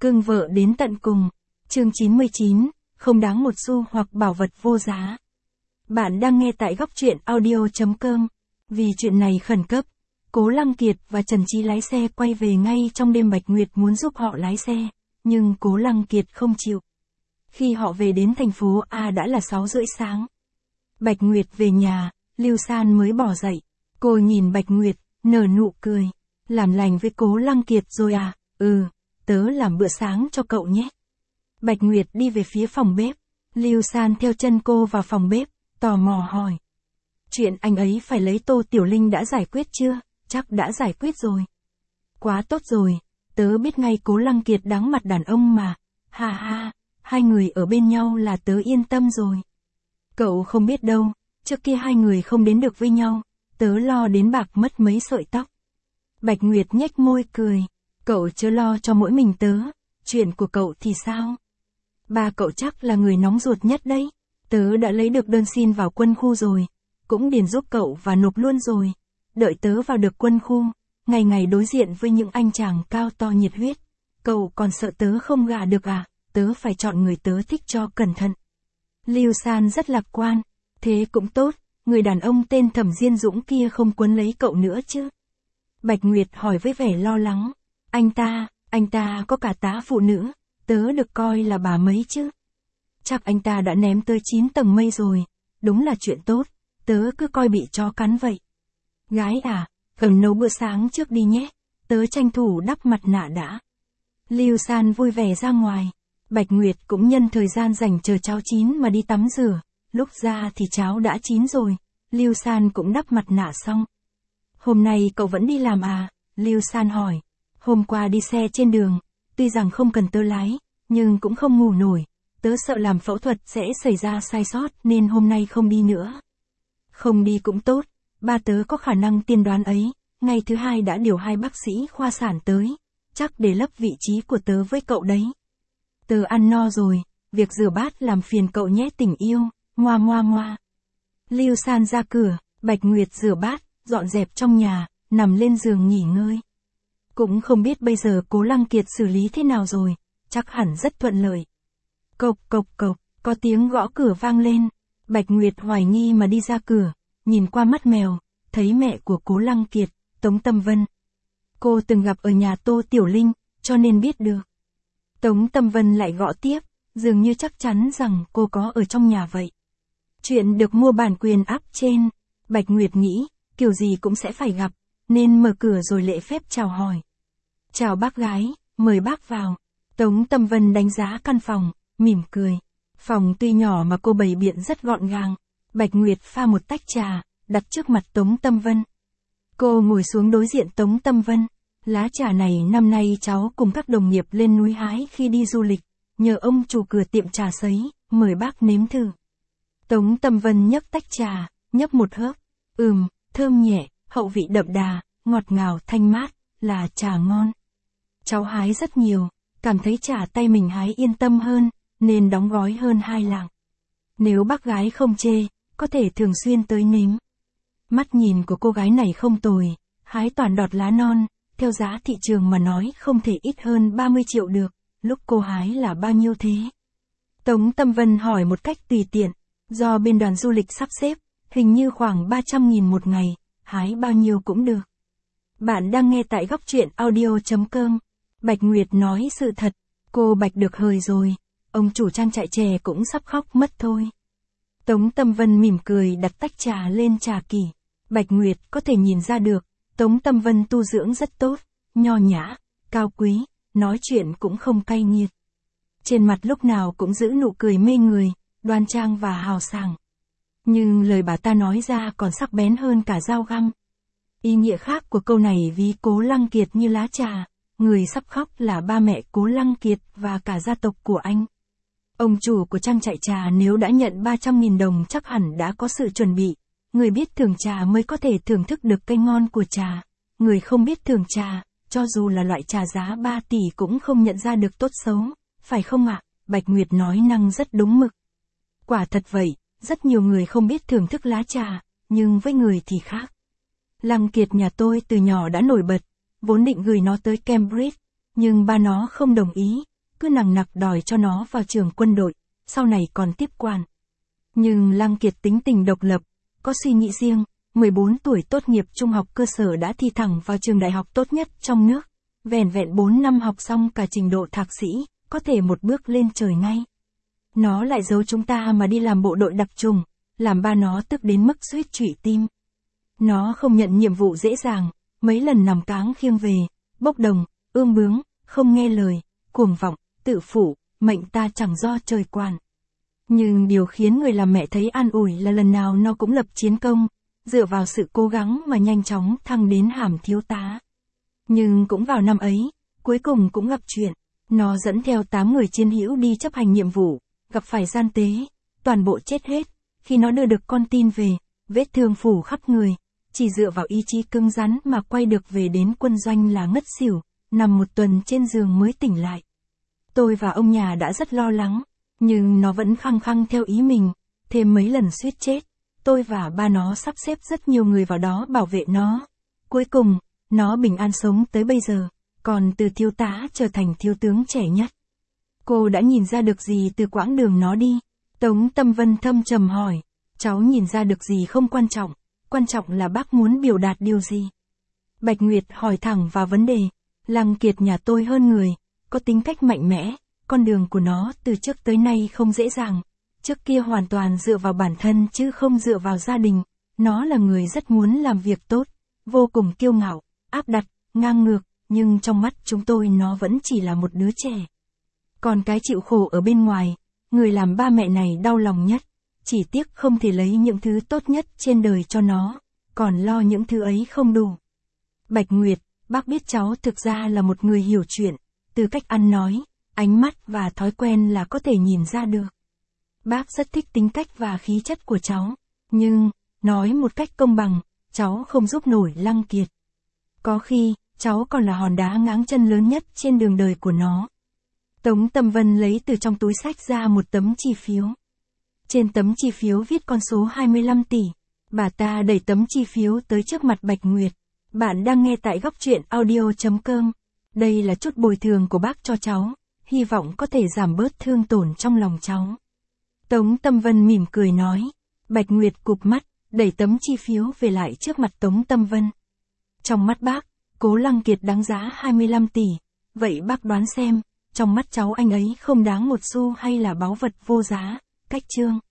Cưng vợ đến tận cùng. Chương 99, không đáng một xu hoặc bảo vật vô giá. Bạn đang nghe tại góc truyện audio.com. Vì chuyện này khẩn cấp, Cố Lăng Kiệt và Trần Chí lái xe quay về ngay trong đêm. Bạch Nguyệt muốn giúp họ lái xe, nhưng Cố Lăng Kiệt không chịu. Khi họ về đến thành phố A đã là 6:30 sáng. Bạch Nguyệt về nhà, Lưu San mới bỏ dậy. Cô nhìn Bạch Nguyệt, nở nụ cười. Làm lành với Cố Lăng Kiệt rồi à? Ừ, tớ làm bữa sáng cho cậu nhé. Bạch Nguyệt đi về phía phòng bếp. Lưu San theo chân cô vào phòng bếp, tò mò hỏi. Chuyện anh ấy phải lấy Tô Tiểu Linh đã giải quyết chưa? Chắc đã giải quyết rồi. Quá tốt rồi, tớ biết ngay Cố Lăng Kiệt đáng mặt đàn ông mà. Ha ha, hai người ở bên nhau là tớ yên tâm rồi. Cậu không biết đâu, trước kia hai người không đến được với nhau, tớ lo đến bạc mất mấy sợi tóc. Bạch Nguyệt nhếch môi cười. Cậu chớ lo cho mỗi mình tớ, chuyện của cậu thì sao? Ba cậu chắc là người nóng ruột nhất đấy. Tớ đã lấy được đơn xin vào quân khu rồi, cũng điền giúp cậu và nộp luôn rồi. Đợi tớ vào được quân khu, ngày ngày đối diện với những anh chàng cao to nhiệt huyết. Cậu còn sợ tớ không gả được à? Tớ phải chọn người tớ thích cho cẩn thận. Lưu San rất lạc quan. Thế cũng tốt, người đàn ông tên Thẩm Diên Dũng kia không quấn lấy cậu nữa chứ? Bạch Nguyệt hỏi với vẻ lo lắng. Anh ta có cả tá phụ nữ, tớ được coi là bà mấy chứ. Chắc anh ta đã ném tới 9 tầng mây rồi, đúng là chuyện tốt, tớ cứ coi bị chó cắn vậy. Gái à, nấu bữa sáng trước đi nhé, tớ tranh thủ đắp mặt nạ đã. Lưu San vui vẻ ra ngoài, Bạch Nguyệt cũng nhân thời gian dành chờ cháo chín mà đi tắm rửa, lúc ra thì cháo đã chín rồi, Lưu San cũng đắp mặt nạ xong. Hôm nay cậu vẫn đi làm à? Lưu San hỏi. Hôm qua đi xe trên đường, tuy rằng không cần tớ lái, nhưng cũng không ngủ nổi, tớ sợ làm phẫu thuật sẽ xảy ra sai sót nên hôm nay không đi nữa. Không đi cũng tốt, ba tớ có khả năng tiên đoán ấy, ngày thứ hai đã điều 2 bác sĩ khoa sản tới, chắc để lấp vị trí của tớ với cậu đấy. Tớ ăn no rồi, việc rửa bát làm phiền cậu nhé tình yêu, ngoa ngoa ngoa. Lưu San ra cửa, Bạch Nguyệt rửa bát, dọn dẹp trong nhà, nằm lên giường nghỉ ngơi. Cũng không biết bây giờ Cố Lăng Kiệt xử lý thế nào rồi, chắc hẳn rất thuận lợi. Cộc cộc cộc, có tiếng gõ cửa vang lên. Bạch Nguyệt hoài nghi mà đi ra cửa, nhìn qua mắt mèo, thấy mẹ của Cố Lăng Kiệt, Tống Tâm Vân. Cô từng gặp ở nhà Tô Tiểu Linh, cho nên biết được. Tống Tâm Vân lại gõ tiếp, dường như chắc chắn rằng cô có ở trong nhà vậy. Chuyện được mua bản quyền app trên, Bạch Nguyệt nghĩ, kiểu gì cũng sẽ phải gặp, nên mở cửa rồi lễ phép chào hỏi. Chào bác gái, mời bác vào. Tống Tâm Vân đánh giá căn phòng, mỉm cười. Phòng tuy nhỏ mà cô bày biện rất gọn gàng. Bạch Nguyệt pha một tách trà, đặt trước mặt Tống Tâm Vân. Cô ngồi xuống đối diện Tống Tâm Vân. Lá trà này năm nay cháu cùng các đồng nghiệp lên núi hái khi đi du lịch, nhờ ông chủ cửa tiệm trà sấy, mời bác nếm thử. Tống Tâm Vân nhấc tách trà, nhấp một hớp. Thơm nhẹ, hậu vị đậm đà, ngọt ngào thanh mát, là trà ngon. Cháu hái rất nhiều, cảm thấy trà tay mình hái yên tâm hơn, nên đóng gói hơn 2 lạng. Nếu bác gái không chê, có thể thường xuyên tới nếm. Mắt nhìn của cô gái này không tồi, hái toàn đọt lá non, theo giá thị trường mà nói không thể ít hơn 30 triệu được, lúc cô hái là bao nhiêu thế? Tống Tâm Vân hỏi một cách tùy tiện, do bên đoàn du lịch sắp xếp, hình như khoảng 300.000 một ngày, hái bao nhiêu cũng được. Bạn đang nghe tại góc truyện audio.com. Bạch Nguyệt nói sự thật, cô Bạch được hời rồi, ông chủ trang trại chè cũng sắp khóc mất thôi. Tống Tâm Vân mỉm cười đặt tách trà lên trà kỷ. Bạch Nguyệt có thể nhìn ra được, Tống Tâm Vân tu dưỡng rất tốt, nho nhã, cao quý, nói chuyện cũng không cay nghiệt. Trên mặt lúc nào cũng giữ nụ cười mê người, đoan trang và hào sảng. Nhưng lời bà ta nói ra còn sắc bén hơn cả dao găm. Ý nghĩa khác của câu này ví Cố Lăng Kiệt như lá trà, người sắp khóc là ba mẹ Cố Lăng Kiệt và cả gia tộc của anh. Ông chủ của trang trại trà nếu đã nhận 300.000 đồng chắc hẳn đã có sự chuẩn bị, người biết thưởng trà mới có thể thưởng thức được cây ngon của trà, người không biết thưởng trà, cho dù là loại trà giá 3 tỷ cũng không nhận ra được tốt xấu, phải không ạ? Bạch Nguyệt nói năng rất đúng mực. Quả thật vậy, rất nhiều người không biết thưởng thức lá trà, nhưng với người thì khác. Lăng Kiệt nhà tôi từ nhỏ đã nổi bật, vốn định gửi nó tới Cambridge, nhưng ba nó không đồng ý, cứ nằng nặc đòi cho nó vào trường quân đội, sau này còn tiếp quản. Nhưng Lăng Kiệt tính tình độc lập, có suy nghĩ riêng, 14 tuổi tốt nghiệp trung học cơ sở đã thi thẳng vào trường đại học tốt nhất trong nước. Vẻn vẹn 4 năm học xong cả trình độ thạc sĩ, có thể một bước lên trời ngay. Nó lại giấu chúng ta mà đi làm bộ đội đặc trùng, làm ba nó tức đến mức suýt trụy tim. Nó không nhận nhiệm vụ dễ dàng, mấy lần nằm cáng khiêng về, bốc đồng, ương bướng, không nghe lời, cuồng vọng, tự phụ, mệnh ta chẳng do trời quản. Nhưng điều khiến người làm mẹ thấy an ủi là lần nào nó cũng lập chiến công, dựa vào sự cố gắng mà nhanh chóng thăng đến hàm thiếu tá. Nhưng cũng vào năm ấy, cuối cùng cũng gặp chuyện, nó dẫn theo 8 người chiến hữu đi chấp hành nhiệm vụ, gặp phải gian tế, toàn bộ chết hết. Khi nó đưa được con tin về, vết thương phủ khắp người, chỉ dựa vào ý chí cứng rắn mà quay được về đến quân doanh là ngất xỉu, nằm một tuần trên giường mới tỉnh lại. Tôi và ông nhà đã rất lo lắng, nhưng nó vẫn khăng khăng theo ý mình, thêm mấy lần suýt chết. Tôi và ba nó sắp xếp rất nhiều người vào đó bảo vệ nó. Cuối cùng, nó bình an sống tới bây giờ, còn từ thiếu tá trở thành thiếu tướng trẻ nhất. Cô đã nhìn ra được gì từ quãng đường nó đi? Tống Tâm Vân thâm trầm hỏi. Cháu nhìn ra được gì không quan trọng là bác muốn biểu đạt điều gì? Bạch Nguyệt hỏi thẳng vào vấn đề. Lăng Kiệt nhà tôi hơn người, có tính cách mạnh mẽ, con đường của nó từ trước tới nay không dễ dàng. Trước kia hoàn toàn dựa vào bản thân chứ không dựa vào gia đình. Nó là người rất muốn làm việc tốt, vô cùng kiêu ngạo, áp đặt, ngang ngược, nhưng trong mắt chúng tôi nó vẫn chỉ là một đứa trẻ. Còn cái chịu khổ ở bên ngoài, người làm ba mẹ này đau lòng nhất, chỉ tiếc không thể lấy những thứ tốt nhất trên đời cho nó, còn lo những thứ ấy không đủ. Bạch Nguyệt, bác biết cháu thực ra là một người hiểu chuyện, từ cách ăn nói, ánh mắt và thói quen là có thể nhìn ra được. Bác rất thích tính cách và khí chất của cháu, nhưng, nói một cách công bằng, cháu không giúp nổi Lăng Kiệt. Có khi, cháu còn là hòn đá ngáng chân lớn nhất trên đường đời của nó. Tống Tâm Vân lấy từ trong túi sách ra một tấm chi phiếu. Trên tấm chi phiếu viết con số 25 tỷ. Bà ta đẩy tấm chi phiếu tới trước mặt Bạch Nguyệt. Bạn đang nghe tại góc truyện audio.com. Đây là chút bồi thường của bác cho cháu, hy vọng có thể giảm bớt thương tổn trong lòng cháu. Tống Tâm Vân mỉm cười nói. Bạch Nguyệt cụp mắt, đẩy tấm chi phiếu về lại trước mặt Tống Tâm Vân. Trong mắt bác, Cố Lăng Kiệt đáng giá 25 tỷ. Vậy bác đoán xem, trong mắt cháu anh ấy không đáng một xu hay là báu vật vô giá? Cách chương